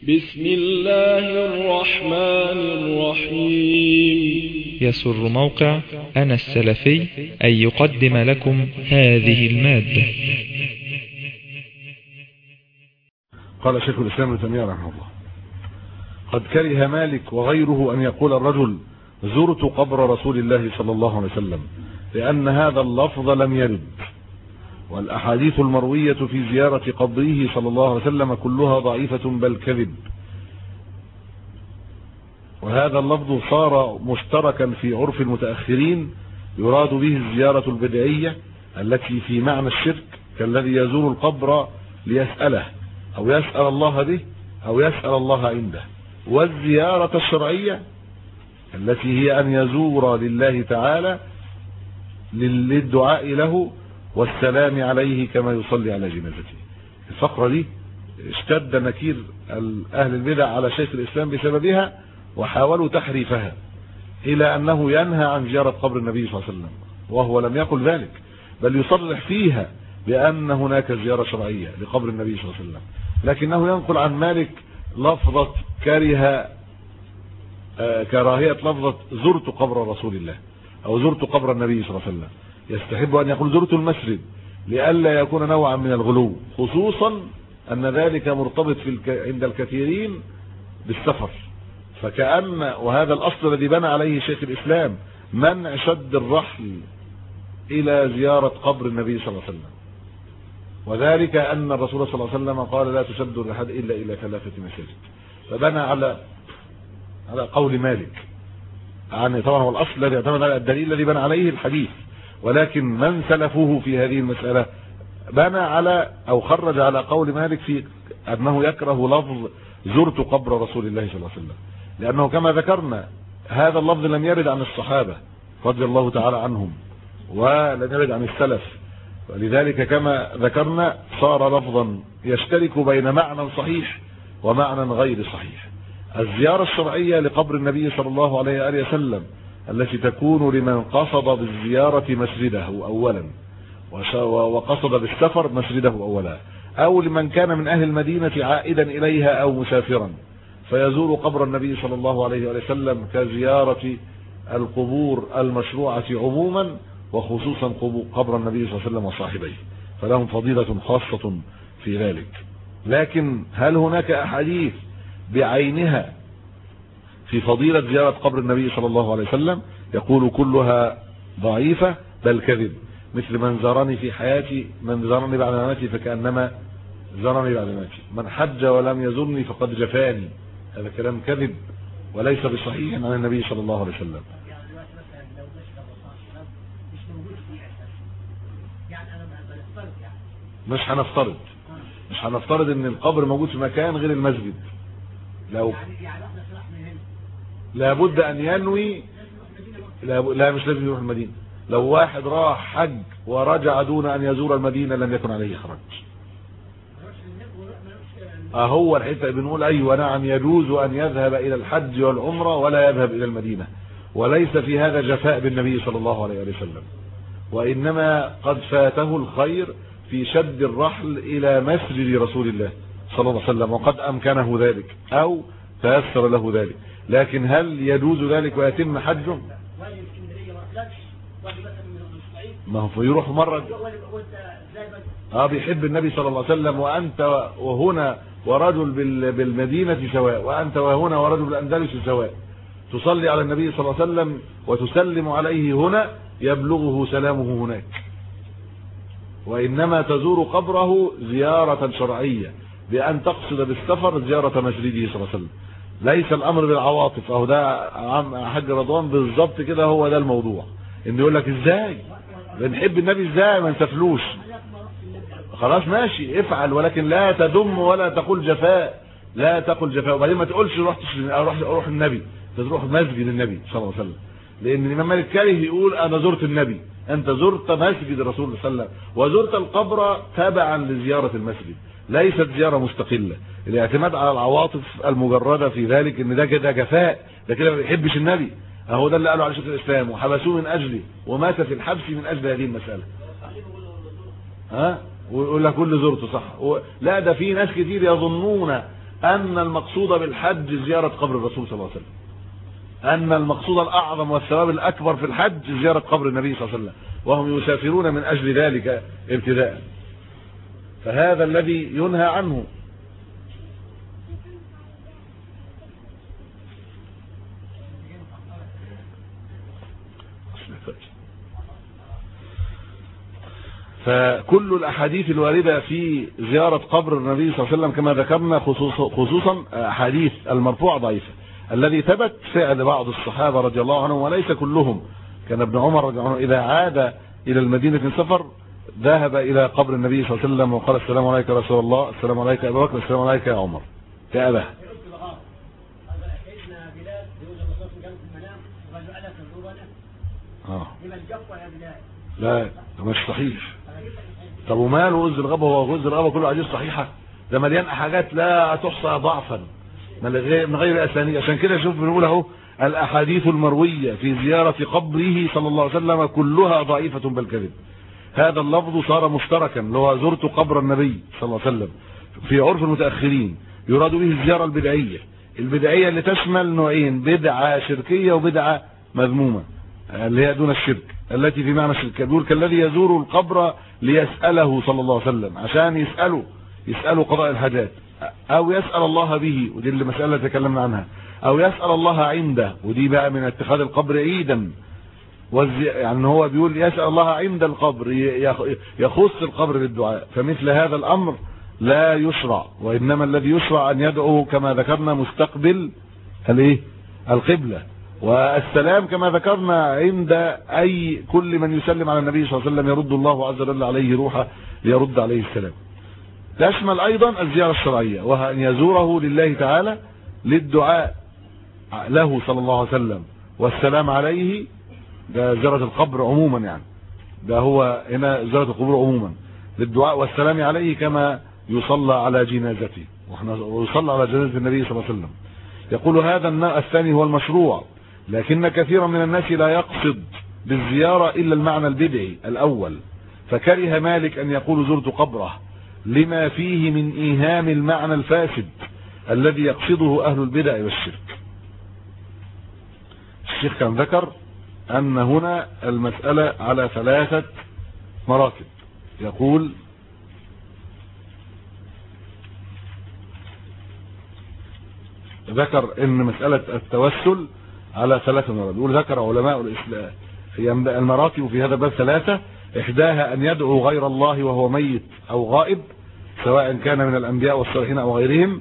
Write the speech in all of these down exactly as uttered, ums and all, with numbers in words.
بسم الله الرحمن الرحيم. يسر موقع أنا السلفي أن يقدم لكم هذه المادة. قال شيخ الإسلام ابن تيمية رحمه الله: قد كره مالك وغيره أن يقول الرجل زرت قبر رسول الله صلى الله عليه وسلم، لأن هذا اللفظ لم يرد، والأحاديث المروية في زيارة قبره صلى الله عليه وسلم كلها ضعيفة بل كذب. وهذا اللفظ صار مشتركا في عرف المتأخرين، يراد به الزيارة البدعية التي في معنى الشرك، كالذي يزور القبر ليسأله أو يسأل الله به أو يسأل الله عنده. والزيارة الشرعية التي هي أن يزور لله تعالى للدعاء له والسلام عليه كما يصلي على جنازته. الفقرة دي اشتد نكير أهل البدع على شيخ الإسلام بسببها، وحاولوا تحريفها إلى أنه ينهى عن زيارة قبر النبي صلى الله عليه وسلم، وهو لم يقل ذلك، بل يصرح فيها بأن هناك زيارة شرعية لقبر النبي صلى الله عليه وسلم، لكنه ينقل عن مالك لفظة كره كراهية لفظة زرت قبر رسول الله أو زرت قبر النبي صلى الله عليه وسلم. يستحب أن يقول زرت المسجد لئلا يكون نوعا من الغلو، خصوصا أن ذلك مرتبط في الك... عند الكثيرين بالسفر، فكأن وهذا الأصل الذي بنى عليه شيخ الإسلام منع شد الرحل إلى زيارة قبر النبي صلى الله عليه وسلم، وذلك أن الرسول صلى الله عليه وسلم قال لا تشد الرحال إلا إلى ثلاثة مساجد، فبنى على على قول مالك. يعني طبعا هو الأصل الذي اعتمد على الدليل الذي بنى عليه الحديث، ولكن من سلفه في هذه المسألة بنى على أو خرج على قول مالك في أنه يكره لفظ زرت قبر رسول الله صلى الله عليه وسلم، لأنه كما ذكرنا هذا اللفظ لم يرد عن الصحابة رضي الله تعالى عنهم، ولم يرد عن السلف، ولذلك كما ذكرنا صار لفظا يشترك بين معنى صحيح ومعنى غير صحيح. الزيارة الشرعية لقبر النبي صلى الله عليه وآله وسلم التي تكون لمن قصد بالزيارة مسجده أولا وقصد بالسفر مسجده أولا، أو لمن كان من أهل المدينة عائدا إليها أو مسافرا فيزور قبر النبي صلى الله عليه وآله وسلم، كزيارة القبور المشروعة عموما وخصوصا قبر النبي صلى الله عليه وسلم وصاحبيه، فلهم فضيلة خاصة في ذلك. لكن هل هناك أحاديث بعينها في فضيلة زيارة قبر النبي صلى الله عليه وسلم؟ يقول كلها ضعيفة بل كذب، مثل من زارني في حياتي من زارني بعد مماتي فكأنما زارني بعد مماتي، من حج ولم يزرني فقد جفاني. هذا كلام كذب وليس بصحيح عن النبي صلى الله عليه وسلم. مش هنفترض مش هنفترض ان القبر موجود في مكان غير المسجد، لو لابد ان ينوي، لا مش لازم يروح المدينة. لو واحد راح حج ورجع دون ان يزور المدينة لم يكن عليه خرج. اهو الحته بنقول ايوه نعم يجوز ان يذهب الى الحج والعمرة ولا يذهب الى المدينة، وليس في هذا جفاء بالنبي صلى الله عليه وسلم، وانما قد فاته الخير في شد الرحل الى مسجد رسول الله صلى الله عليه وسلم، وقد امكنه ذلك او تيسر له ذلك. لكن هل يجوز ذلك ويتم حجه؟ ما هو فيروح مرة اه بيحب النبي صلى الله عليه وسلم، وانت وهنا ورجل بالمدينة سواء، وانت وهنا ورجل بالاندلس سواء، تصلي على النبي صلى الله عليه وسلم وتسلم عليه هنا يبلغه سلامه هناك، وانما تزور قبره زيارة شرعية بان تقصد بالسفر زيارة مسجده صلى الله عليه وسلم، ليس الامر بالعواطف. اهو ده عم حاج رضوان بالظبط كده، هو ده الموضوع، ان يقول لك ازاي بنحب النبي ازاي ما نسافلوش. خلاص ماشي افعل، ولكن لا تدم ولا تقول جفاء، لا تقل جفاء، وبعدين ما تقولش رحت اروح اروح النبي، تروح مسجد النبي صلى الله عليه وسلم، لان الامام مالك كاره يقول انا زرت النبي. انت زرت مسجد الرسول صلى الله عليه وسلم وزرت القبر تابعا لزيارة المسجد، ليست زيارة مستقلة. الاعتماد على العواطف المجردة في ذلك ان ده كده جفاء، ده كده ما بيحبش النبي، اهو ده اللي قالوا على شيخ الاسلام وحبسوه من اجله ومات في الحبس من اجل هذه المسألة. ها ويقول لك كل زرته صح و... لا ده في ناس كتير يظنون أن المقصود بالحج زيارة قبر الرسول صلى الله عليه وسلم، أن المقصود الأعظم والثواب الأكبر في الحج زيارة قبر النبي صلى الله عليه وسلم، وهم يسافرون من أجل ذلك ابتداء. فهذا الذي ينهى عنه. فكل الأحاديث الواردة في زيارة قبر النبي صلى الله عليه وسلم كما ذكرنا، خصوصا أحاديث المرفوعة ضعيفة. الذي ثبت فعل بعض الصحابة رضي الله عنهم وليس كلهم. كان ابن عمر رضي الله عنه إذا عاد إلى المدينة من سفر ذهب إلى قبر النبي صلى الله عليه وسلم وقال السلام عليك يا رسول الله، السلام عليك يا أبا بكر، السلام عليك يا عمر كأباه. اه لا مش صحيح. طب وماله غز الغابة؟ هو غز الغابة كله حديث صحيحة، ده مليان حاجات لا تحصى ضعفا من غير أسانيد. عشان كده شوف بنقول اهو الأحاديث المروية في زيارة قبره صلى الله عليه وسلم كلها ضعيفة بل كذب. هذا اللفظ صار مشتركا، اللي هو زرت قبر النبي صلى الله عليه وسلم في عرف المتأخرين يراد به الزيارة البدعية، البدعية اللي تشمل نوعين، بدعة شركية وبدعة مذمومة اللي هي دون الشرك، التي في معنى الشرك. يقول كالذي يزور القبر ليسأله صلى الله عليه وسلم، عشان يسأله يسأله قضاء الحاجات، او يسأل الله به، ودي اللي مسألة تكلمنا عنها، او يسأل الله عنده، ودي بقى من اتخاذ القبر عيدا. يعني هو بيقول يسأل الله عند القبر، يخص القبر بالدعاء. فمثل هذا الامر لا يشرع، وانما الذي يشرع ان يدعو كما ذكرنا مستقبل الايه القبلة، والسلام كما ذكرنا عند اي كل من يسلم على النبي صلى الله عليه وسلم يرد الله عز وجل عليه روحه ليرد عليه السلام. تشمل ايضا الزيارة الشرعية، وهو ان يزوره لله تعالى للدعاء له صلى الله عليه وسلم والسلام عليه. ده زيارة القبر عموما، يعني ده هو هنا زيارة القبور عموما للدعاء والسلام عليه، كما يصلى على جنازته، واحنا يصلى على جنازة النبي صلى الله عليه وسلم. يقول هذا النوع الثاني هو المشروع، لكن كثيرا من الناس لا يقصد بالزيارة إلا المعنى البدعي الأول، فكره مالك أن يقول زرت قبره لما فيه من إيهام المعنى الفاسد الذي يقصده أهل البدع والشرك. الشيخ كان ذكر أن هنا المسألة على ثلاثة مراتب. يقول ذكر أن مسألة التوسل على ثلاثة مراتب. يقول ذكر علماء الإسلام في المراتب في هذا الباب ثلاثة، إحداها أن يدعو غير الله وهو ميت أو غائب، سواء كان من الأنبياء والصالحين أو غيرهم،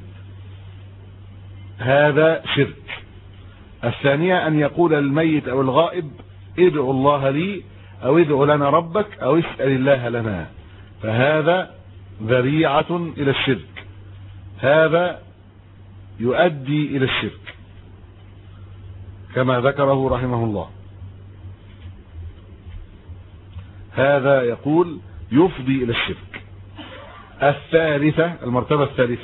هذا شرك. الثانية أن يقول الميت أو الغائب ادعو الله لي، أو ادعو لنا ربك، أو اسأل الله لنا، فهذا ذريعة إلى الشرك، هذا يؤدي إلى الشرك كما ذكره رحمه الله. هذا يقول يفضي إلى الشرك. الثالثة المرتبة الثالثة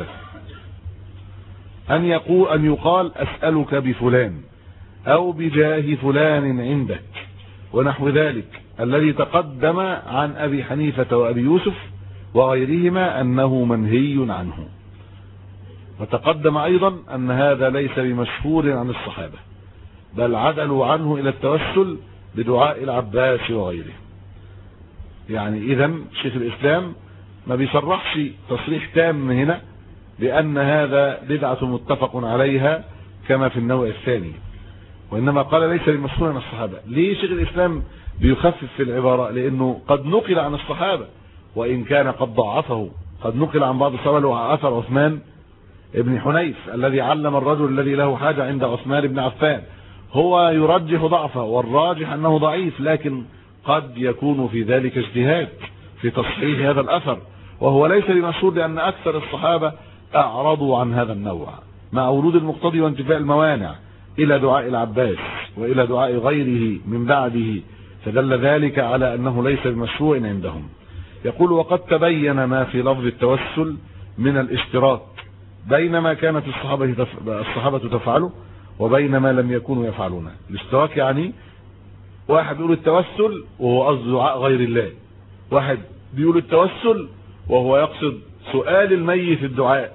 أن يقول أن يقال أسألك بفلان أو بجاه فلان عندك ونحو ذلك، الذي تقدم عن أبي حنيفة وأبي يوسف وغيرهما أنه منهي عنه. وتقدم أيضا أن هذا ليس بمشهور عن الصحابة، بل عدلوا عنه إلى التوسل بدعاء العباس وغيره. يعني إذن شيخ الإسلام ما بيصرحش تصريح تام هنا بأن هذا بدعة متفق عليها كما في النوع الثاني، وإنما قال ليس بمشهور عن الصحابة. ليه شيخ الإسلام بيخفف في العبارة؟ لأنه قد نقل عن الصحابة وإن كان قد ضعفه. قد نقل عن بعض الصحابة أثر عثمان ابن حنيف الذي علم الرجل الذي له حاجة عند عثمان بن عفان، هو يرجح ضعفه والراجح أنه ضعيف، لكن قد يكون في ذلك اجتهاد في تصحيح هذا الأثر، وهو ليس بمشهور لأن أكثر الصحابة أعرضوا عن هذا النوع مع ورود المقتضي وانتفاء الموانع إلى دعاء العباس وإلى دعاء غيره من بعده، فدل ذلك على أنه ليس بمشروع عندهم. يقول وقد تبين ما في لفظ التوسل من الاشتراك بين ما كانت الصحابة الصحابة تفعله وبين ما لم يكونوا يفعلونه. الاشتراك يعني واحد بيقول التوسل وهو قصد دعاء غير الله، واحد بيقول التوسل وهو يقصد سؤال الميت الدعاء،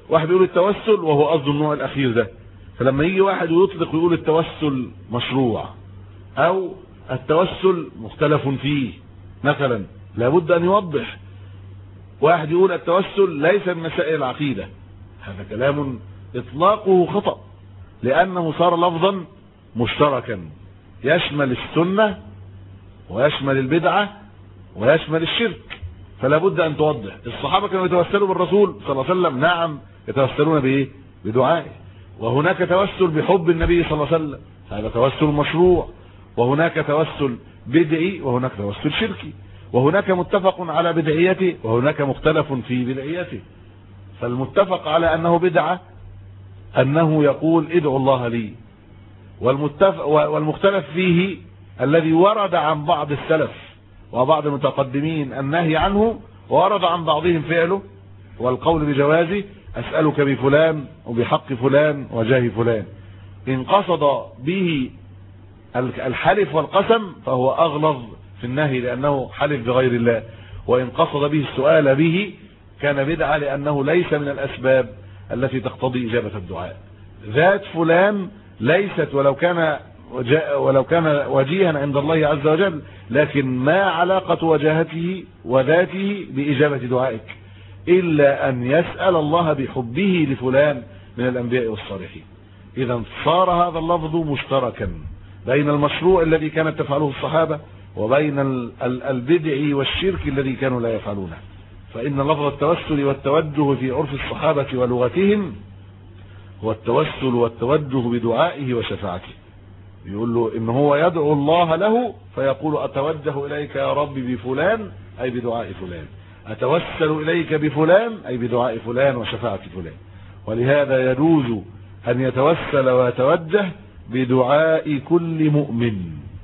واحد يقول التوسل وهو قصده النوع الاخير ده، فلما يجي واحد ويطلق ويقول التوسل مشروع او التوسل مختلف فيه مثلا، لابد ان يوضح. واحد يقول التوسل ليس من مسائل العقيدة، هذا كلام اطلاقه خطأ، لانه صار لفظا مشتركا يشمل السنة ويشمل البدعة ويشمل الشرك، فلا بد ان توضح. الصحابة كانوا يتوسلوا بالرسول صلى الله عليه وسلم، نعم يتوسلون بايه؟ بدعائه. وهناك توسل بحب النبي صلى الله عليه وسلم، هذا توسل مشروع. وهناك توسل بدعي وهناك توسل شركي، وهناك متفق على بدعيته وهناك مختلف في بدعيته. فالمتفق على انه بدعة انه يقول ادعوا الله لي، والمتفق والمختلف فيه الذي ورد عن بعض السلف وبعض المتقدمين النهي عنه، ورد عن بعضهم فعله والقول بجوازه، اسألك بفلان وبحق فلان وجاه فلان. ان قصد به الحلف والقسم فهو اغلظ في النهي لانه حلف بغير الله، وان قصد به السؤال به كان بدعة لانه ليس من الاسباب التي تقتضي اجابة الدعاء. ذات فلان ليست ولو كان ولو كان وجيها عند الله عز وجل، لكن ما علاقة وجاهته وذاته بإجابة دعائك إلا أن يسأل الله بحبه لفلان من الأنبياء والصالحين. إذا صار هذا اللفظ مشتركا بين المشروع الذي كانت تفعله الصحابة وبين البدع والشرك الذي كانوا لا يفعلونه. فإن لفظ التوسل والتوجه في عرف الصحابة ولغتهم هو التوسل والتوجه بدعائه وشفاعته. يقول له إن هو يدعو الله له فيقول أتوجه إليك يا رب بفلان أي بدعاء فلان، أتوسل إليك بفلان أي بدعاء فلان وشفاعة فلان. ولهذا يجوز أن يتوسل ويتوجه بدعاء كل مؤمن،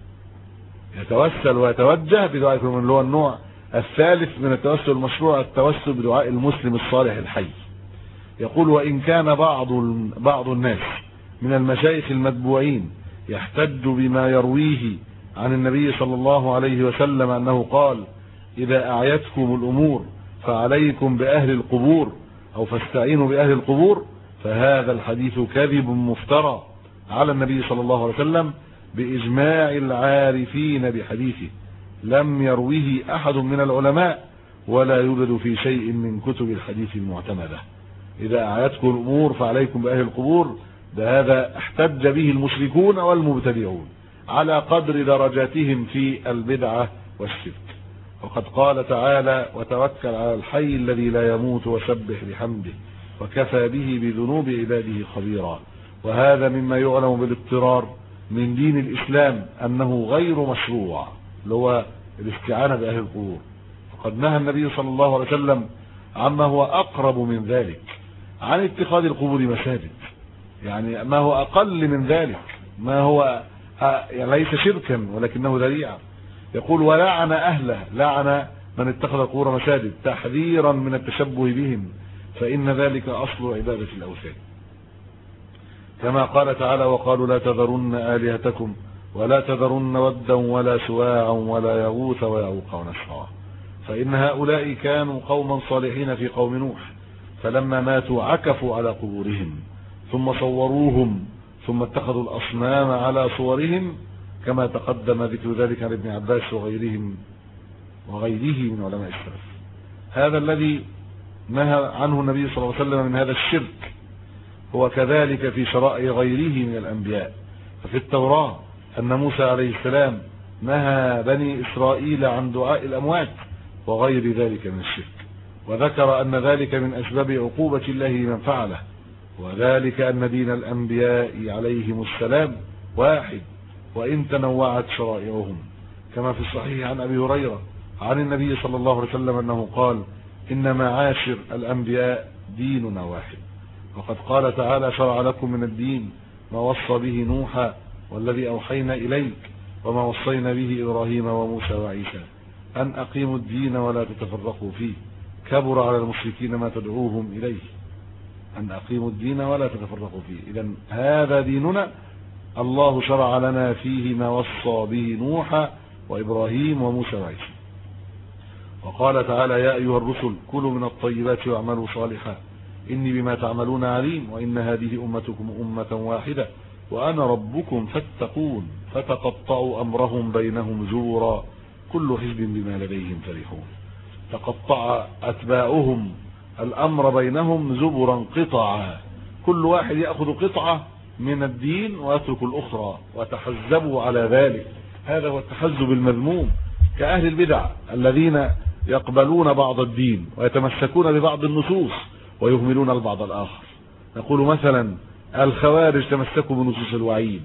يتوسل ويتوجه بدعاء كل مؤمن، اللي هو النوع الثالث من التوسل المشروع، التوسل بدعاء المسلم الصالح الحي. يقول وإن كان بعض بعض الناس من المشايخ المتبوعين يحتج بما يرويه عن النبي صلى الله عليه وسلم أنه قال إذا أعيتكم الأمور فعليكم بأهل القبور أو فاستعينوا بأهل القبور، فهذا الحديث كذب مفترى على النبي صلى الله عليه وسلم بإجماع العارفين بحديثه، لم يروه أحد من العلماء ولا يوجد في شيء من كتب الحديث المعتمدة. إذا أعيتكم الأمور فعليكم بأهل القبور، ده هذا احتج به المشركون والمبتدعون على قدر درجاتهم في البدعة والشرك. وقد قال تعالى وتوكل على الحي الذي لا يموت وسبح بحمده وكفى به بذنوب عباده خبيرا. وهذا مما يعلم بالاضطرار من دين الإسلام أنه غير مشروع، اللي هو الاستعانة بأهل القبور. فقد نهى النبي صلى الله عليه وسلم عما هو أقرب من ذلك، عن اتخاذ القبور مساجد، يعني ما هو أقل من ذلك، ما هو يعني ليس شركا ولكنه ذريعة. يقول ولعن أهله، لعن من اتخذ القبور مساجد تحذيرا من التشبه بهم، فإن ذلك أصل عبادة الأوثان. كما قال تعالى وقالوا لا تذرن آلهتكم ولا تذرن ودا ولا سواعا ولا يغوث ويعوق ونسرا، فإن هؤلاء كانوا قوما صالحين في قوم نوح، فلما ماتوا عكفوا على قبورهم ثم صوروهم ثم اتخذوا الأصنام على صورهم، كما تقدم ذكر ذلك عن ابن عباس وغيرهم وغيره من علماء السلف. هذا الذي نهى عنه النبي صلى الله عليه وسلم من هذا الشرك هو كذلك في شرائع غيره من الأنبياء. ففي التوراة أن موسى عليه السلام نهى بني إسرائيل عن دعاء الأموات وغير ذلك من الشرك، وذكر أن ذلك من أسباب عقوبة الله لمن فعله، وذلك أن دين الأنبياء عليهم السلام واحد وإن تنوعت شرائعهم، كما في الصحيح عن أبي هريرة عن النبي صلى الله عليه وسلم أنه قال إن معاشر الأنبياء ديننا واحد. وقد قال تعالى شرع لكم من الدين ما وصى به نوحا والذي أوحينا إليك وما وصينا به إبراهيم وموسى وعيسى أن أقيموا الدين ولا تتفرقوا فيه، كبر على المشركين ما تدعوهم إليه، أن أقيموا الدين ولا تتفرقوا فيه. إذن هذا ديننا، الله شرع لنا فيه ما وصى به نوحا وإبراهيم وموسى وعيسى. وقال تعالى يا أيها الرسل كلوا من الطيبات واعملوا صالحا إني بما تعملون عليم وإن هذه أمتكم أمة واحدة وأنا ربكم فاتقون فتقطعوا أمرهم بينهم زورا كل حزب بما لديهم فرحون. تقطع أتباعهم الأمر بينهم زبرا قطعا، كل واحد يأخذ قطعة من الدين ويترك الأخرى وتحزبوا على ذلك. هذا هو التحزب المذموم، كأهل البدع الذين يقبلون بعض الدين ويتمسكون ببعض النصوص ويهملون البعض الآخر. نقول مثلا الخوارج تمسكوا بنصوص الوعيد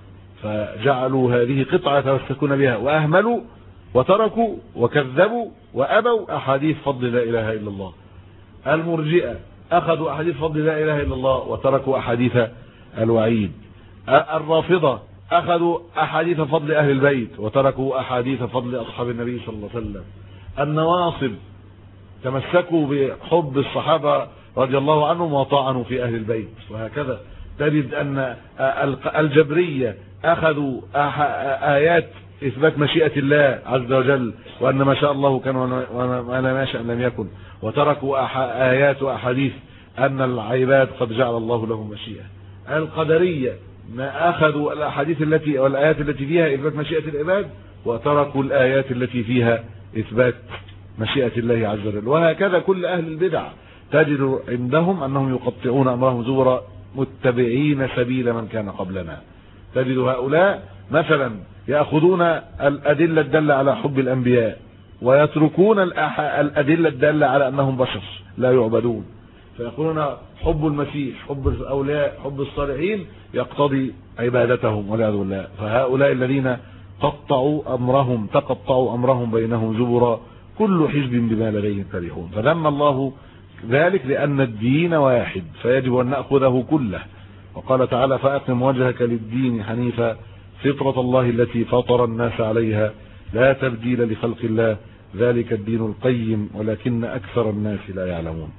فجعلوا هذه قطعة يتمسكون بها وأهملوا وتركوا وكذبوا وأبوا أحاديث فضل لا إله إلا الله. المرجئة أخذوا أحاديث فضل لا إله إلا الله وتركوا أحاديث الوعيد. الرافضة أخذوا أحاديث فضل أهل البيت وتركوا أحاديث فضل أصحاب النبي صلى الله عليه وسلم. النواصب تمسكوا بحب الصحابة رضي الله عنهم وطعنوا في أهل البيت. وهكذا تجد أن الجبرية أخذوا آيات إثبات مشيئة الله عز وجل وأن ما شاء الله كان وما لم يشأ لم يكن، وتركوا آيات وأحاديث أن العباد قد جعل الله لهم مشيئة. القدرية ما أخذوا الأحاديث التي والآيات التي فيها إثبات مشيئة العباد وتركوا الآيات التي فيها إثبات مشيئة الله عز وجل. وهكذا كل أهل البدع تجد عندهم أنهم يقطعون أمرهم زورا متبعين سبيل من كان قبلنا. تجد هؤلاء مثلا يأخذون الأدلة الدالة على حب الأنبياء ويتركون الأدلة الدالة على أنهم بشر لا يعبدون، فيقولون حب المسيح حب الأولياء حب الصالحين يقتضي عبادتهم والعياذ بالله. فهؤلاء الذين قطعوا أمرهم تقطعوا أمرهم بينهم زبرا كل حزب بما لديهم فرحون. فذم الله ذلك لأن الدين واحد فيجب أن نأخذه كله. وقال تعالى فأقم وجهك للدين حنيفا فطرة الله التي فطر الناس عليها لا تبديل لخلق الله ذلك الدين القيم ولكن أكثر الناس لا يعلمون.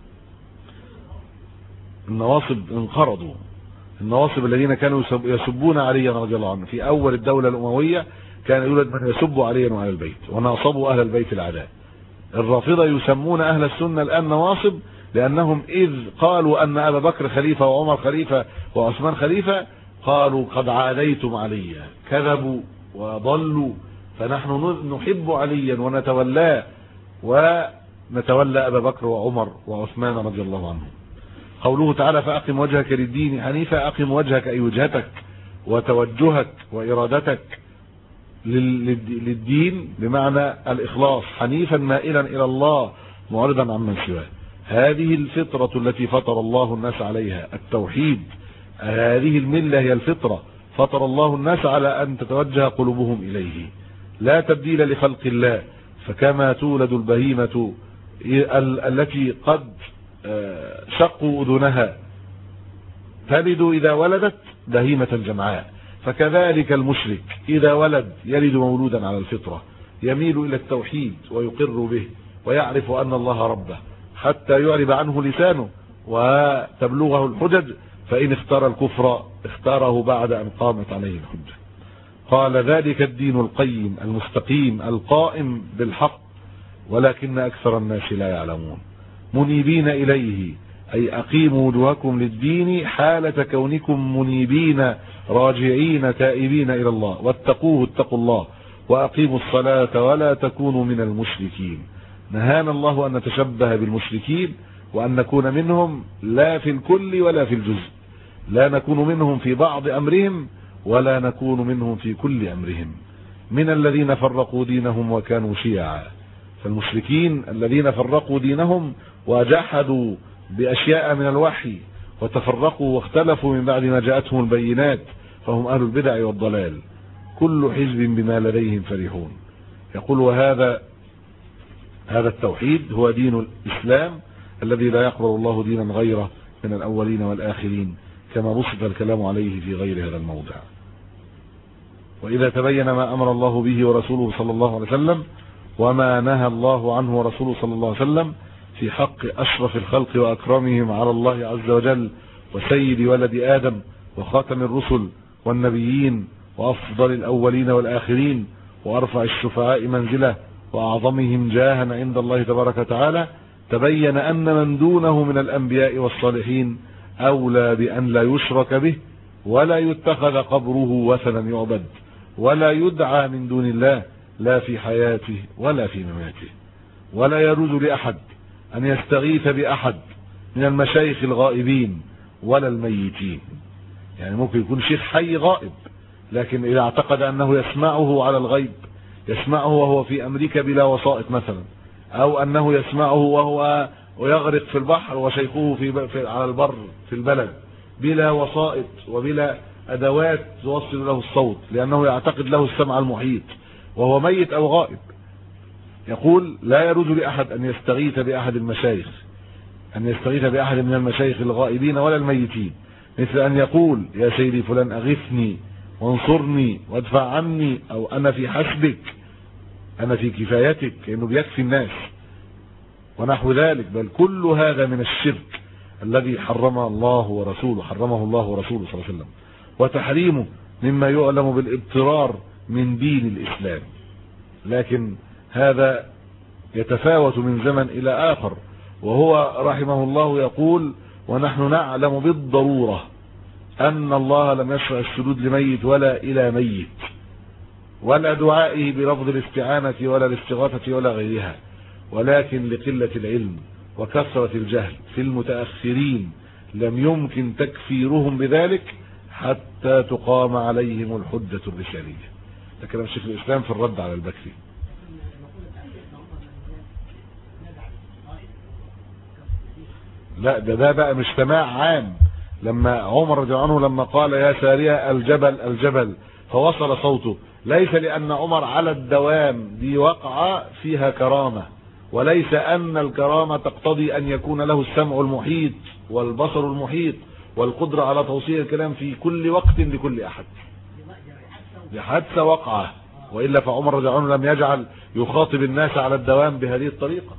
النواصب انقرضوا، النواصب الذين كانوا يسبون عليا رضي الله عنه في أول الدولة الأموية كان يولد من يسب عليا وعلى البيت وناصبوا أهل البيت العداء. الرافضة يسمون أهل السنة الآن نواصب لأنهم إذ قالوا أن أبا بكر خليفة وعمر خليفة وعثمان خليفة قالوا قد عاديتم عليا، كذبوا وضلوا، فنحن نحب عليا ونتولاه ونتولى أبا بكر وعمر وعثمان رضي الله عنهم. قوله تعالى فأقم وجهك للدين حنيفا، أقم وجهك أي وجهتك وتوجهك وإرادتك للدين بمعنى الإخلاص، حنيفا مائلا إلى الله معرضا عمن سواه. هذه الفطرة التي فطر الله الناس عليها التوحيد، هذه الملة هي الفطرة فطر الله الناس على أن تتوجه قلوبهم إليه لا تبديل لخلق الله. فكما تولد البهيمة التي قد شقوا أذنها تلد إذا ولدت بهيمة جمعاء، فكذلك المشرك إذا ولد يلد مولودا على الفطرة يميل إلى التوحيد ويقر به ويعرف أن الله ربه حتى يعرب عنه لسانه وتبلغه الحجج، فإن اختار الكفر اختاره بعد أن قامت عليه الحجة. قال ذلك الدين القيم المستقيم القائم بالحق ولكن أكثر الناس لا يعلمون. منيبين إليه أي أقيموا وجوهكم للدين حالة كونكم منيبين راجعين تائبين إلى الله، واتقوه اتقوا الله، وأقيموا الصلاة ولا تكونوا من المشركين. نهانا الله أن نتشبه بالمشركين وأن نكون منهم لا في الكل ولا في الجزء، لا نكون منهم في بعض أمرهم ولا نكون منهم في كل أمرهم. من الذين فرقوا دينهم وكانوا شيعا، فالمشركين الذين فرقوا دينهم وجحدوا بأشياء من الوحي وتفرقوا واختلفوا من بعد ما جاءتهم البينات فهم أهل البدع والضلال. كل حزب بما لديهم فرحون. يقول وهذا هذا التوحيد هو دين الإسلام الذي لا يقبل الله دينا غيره من الأولين والآخرين كما بسط الكلام عليه في غير هذا الموضع. وإذا تبين ما أمر الله به ورسوله صلى الله عليه وسلم وما نهى الله عنه ورسوله صلى الله عليه وسلم في حق أشرف الخلق وأكرمهم على الله عز وجل وسيد ولد آدم وخاتم الرسل والنبيين وأفضل الأولين والآخرين وأرفع الشفعاء منزله وأعظمهم جاها عند الله تبارك وتعالى، تبين أن من دونه من الأنبياء والصالحين أولى بأن لا يشرك به ولا يتخذ قبره وثنا يعبد ولا يدعى من دون الله لا في حياته ولا في مماته. ولا يجوز لأحد أن يستغيث بأحد من المشايخ الغائبين ولا الميتين. يعني ممكن يكون شيخ حي غائب، لكن إذا اعتقد أنه يسمعه على الغيب، يسمعه وهو في أمريكا بلا وسائط مثلا، أو أنه يسمعه وهو يغرق في البحر وشيخه في, في على البر في البلد بلا وسائط وبلا أدوات توصل له الصوت، لأنه يعتقد له السمع المحيط وهو ميت أو غائب، يقول لا يجوز لأحد أن يستغيث بأحد المشايخ أن يستغيث بأحد من المشايخ الغائبين ولا الميتين، مثل أن يقول يا سيدي فلان أغثني وانصرني وادفع عني، أو أنا في حسبك، أنا في كفايتك، لأنه بيكفي الناس ونحو ذلك. بل كل هذا من الشرك الذي حرمه الله ورسوله حرمه الله ورسوله صلى الله عليه وسلم، وتحريمه مما يعلم بالاضطرار من دين الإسلام. لكن هذا يتفاوت من زمن إلى آخر، وهو رحمه الله يقول ونحن نعلم بالضرورة أن الله لم يشرع السجود لميت ولا إلى ميت ولا دعائه بلفظ الاستعانة ولا الاستغاثة ولا غيرها، ولكن لقلة العلم وكثرة الجهل في المتأخرين لم يمكن تكفيرهم بذلك حتى تقام عليهم الحجة الرسالية. ده كلام شيخ الإسلام في الرد على البكري. لا ده ده بقى مش سماع عام. لما عمر رضي الله عنه لما قال يا سارية الجبل الجبل فوصل صوته، ليس لأن عمر على الدوام دي وقعة فيها كرامة، وليس أن الكرامة تقتضي أن يكون له السمع المحيط والبصر المحيط والقدرة على توصيل الكلام في كل وقت لكل أحد. دي حادثة وقعة، وإلا فعمر رضي الله عنه لم يجعل يخاطب الناس على الدوام بهذه الطريقة.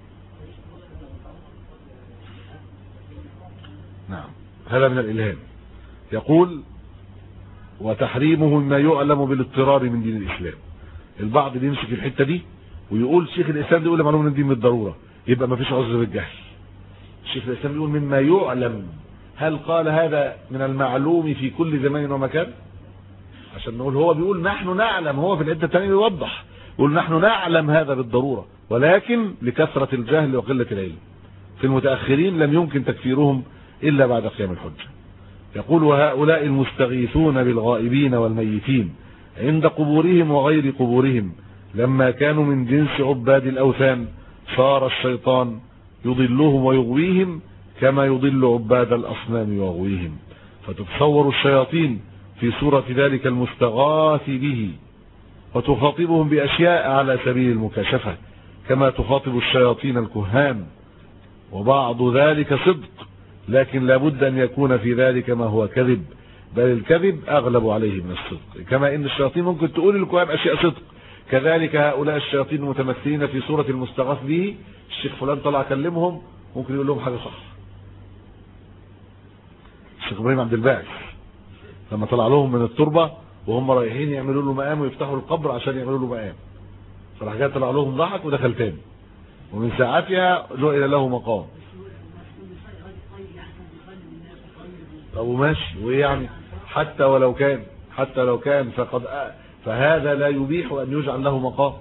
نعم هذا من الإلهام. يقول وتحريمه مما يعلم بالاضطرار من دين الإسلام. البعض بيمسك الحتة دي ويقول شيخ الإسلام يقول معلوم من الدين بالضرورة، يبقى ما فيش عذر بالجهل. شيخ الإسلام يقول مما يعلم، هل قال هذا من المعلوم في كل زمان ومكان؟ عشان نقول هو بيقول نحن نعلم، هو في الحتة الثانية بيوضح يقول نحن نعلم هذا بالضرورة، ولكن لكثرة الجهل وقلة العلم في المتأخرين لم يمكن تكفيرهم إلا بعد قيام الحجة. يقول وهؤلاء المستغيثون بالغائبين والميتين عند قبورهم وغير قبورهم لما كانوا من جنس عباد الأوثان صار الشيطان يضلهم ويغويهم كما يضل عباد الأصنام ويغويهم، فتتصور الشياطين في صورة ذلك المستغاث به وتخاطبهم بأشياء على سبيل المكاشفة كما تخاطب الشياطين الكهان، وبعض ذلك صدق، لكن لابد أن يكون في ذلك ما هو كذب، بل الكذب أغلب عليه من الصدق. كما إن الشياطين ممكن تقول للكهان أشياء صدق، كذلك هؤلاء الشياطين المتمثلين في صورة المستغاث به، الشيخ فلان طلع كلمهم ممكن يقول لهم حاجة صح. الشيخ إبراهيم عبد الباعث لما طلع لهم من التربة وهم رايحين يعملوا له مقام ويفتحوا القبر عشان يعملوا له مقام، فراح جاي طلع لهم ضحك ودخل تاني، ومن ساعتها جعل له مقام. طب وماشي، وايه يعني؟ حتى ولو كان حتى لو كان فقد فهذا لا يبيح ان يجعل له مقام.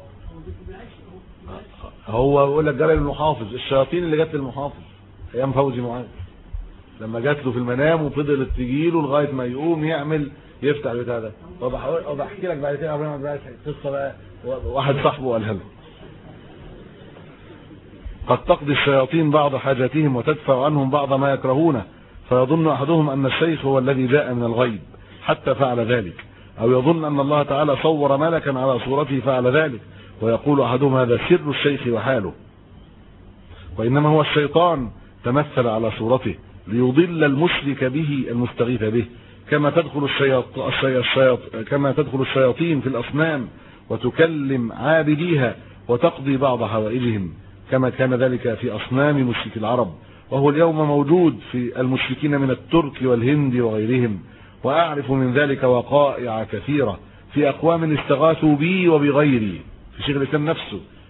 هو بيقول لك جلال المحافظ، الشياطين اللي جت للمحافظ ايام فوزي معاذ لما جات له في المنام وفضلت تجيله لغايه ما يقوم يعمل يفتح البتاع ده. طب احكي لك بعد كده ابراهيم بقى قصه بقى واحد صاحبه قالها له. قد تقضي الشياطين بعض حاجاتهم وتدفع عنهم بعض ما يكرهونه، فيظن احدهم ان الشيخ هو الذي جاء من الغيب حتى فعل ذلك، او يظن ان الله تعالى صور ملكا على صورته فعل ذلك، ويقول احدهم هذا سر الشيخ وحاله، وانما هو الشيطان تمثل على صورته ليضل المشرك به المستغيث به، كما تدخل الشياط... الشياط... كما تدخل الشياطين في الأصنام وتكلم عابديها وتقضي بعض حوائجهم، كما كان ذلك في أصنام مشرك العرب، وهو اليوم موجود في المشركين من الترك والهند وغيرهم. وأعرف من ذلك وقائع كثيرة في أقوام استغاثوا بي وبغيري، في شيخ الإسلام نفسه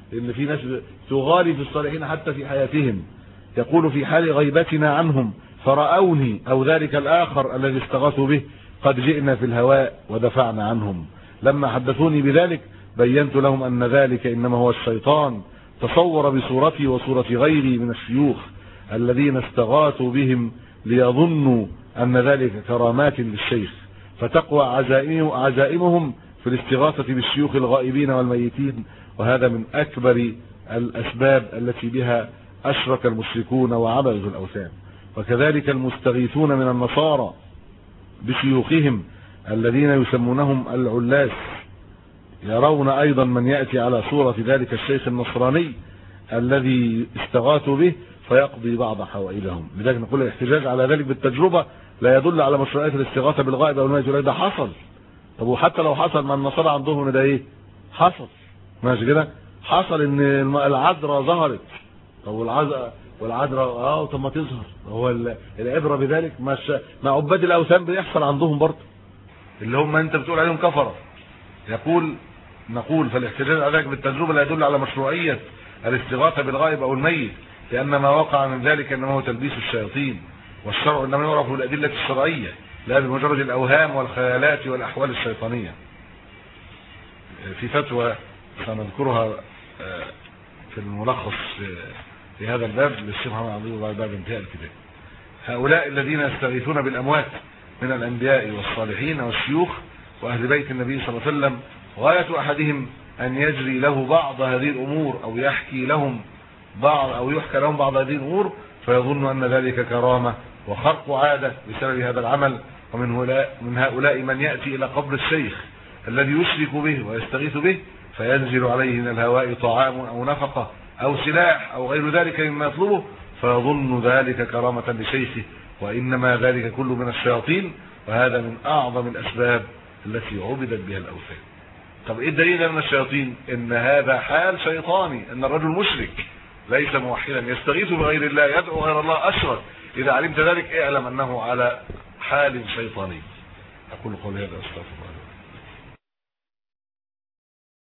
لأن في ناس تغالي في الصالحين حتى في حياتهم. يقول في حال غيبتنا عنهم فرأوني أو ذلك الآخر الذي استغاثوا به قد جئنا في الهواء ودفعنا عنهم. لما حدثوني بذلك بينت لهم أن ذلك إنما هو الشيطان تصور بصورتي وصورة غيري من الشيوخ الذين استغاثوا بهم ليظنوا أن ذلك كرامات للشيخ، فتقوى عزائمهم في الاستغاثة بالشيوخ الغائبين والميتين، وهذا من أكبر الأسباب التي بها أشرك المشركون وعبدوا الأوثان. وكذلك المستغيثون من النصارى بشيوخهم الذين يسمونهم العلاس يرون أيضا من يأتي على صورة ذلك الشيخ النصراني الذي استغاثوا به فيقضي بعض حوائجهم. لذلك نقول الاحتجاج على ذلك بالتجربة لا يدل على مشروعية الاستغاثة بالغائب أو الميت. ده حصل. طب وحتى لو حصل مع النصارى عندهم ان ده ايه حصل ماشي كده، حصل ان العذراء ظهرت. طب والعذراء والعذراء اه طب ما تظهر، هو العبره بذلك مش مع عباد الاوثان بيحصل عندهم برضه اللي هم انت بتقول عليهم كفره. يقول نقول فالاحتجاج على ذلك بالتجربه لا يدل على مشروعيه الاستغاثه بالغائب او الميت، لان ما وقع من ذلك انما هو تلبيس الشياطين، والشرع انما يعرف بالادله الشرعيه لا بمجرد الاوهام والخيالات والاحوال الشيطانيه. في فتوى سنذكرها في الملخص في هذا الباب للشيخ محمد عبد بعد باب انتهاء الكتاب. هؤلاء الذين يستغيثون بالاموات من الانبياء والصالحين والشيوخ واهل بيت النبي صلى الله عليه وسلم، غايه احدهم ان يجري له بعض هذه الامور او يحكي لهم بعض او يحكى لهم بعض هذه الامور فيظن ان ذلك كرامه وخرق عاده بسبب هذا العمل. ومن هؤلاء من هؤلاء من ياتي الى قبر الشيخ الذي يشرك به ويستغيث به فينزل عليه من الهواء طعام او نفقه او سلاح او غير ذلك مما يطلبه فيظن ذلك كرامه لشيخه، وانما ذلك كله من الشياطين، وهذا من اعظم الاسباب التي عبدت بها الاوثان. طب ايه الدليل من الشياطين؟ ان هذا حال شيطاني، ان الرجل مشرك ليس موحدا يستغيث بغير الله يدعو غير الله اشرك. اذا علمت ذلك اعلم انه على حال شيطاني. اقول قولي هذا استغفر الله.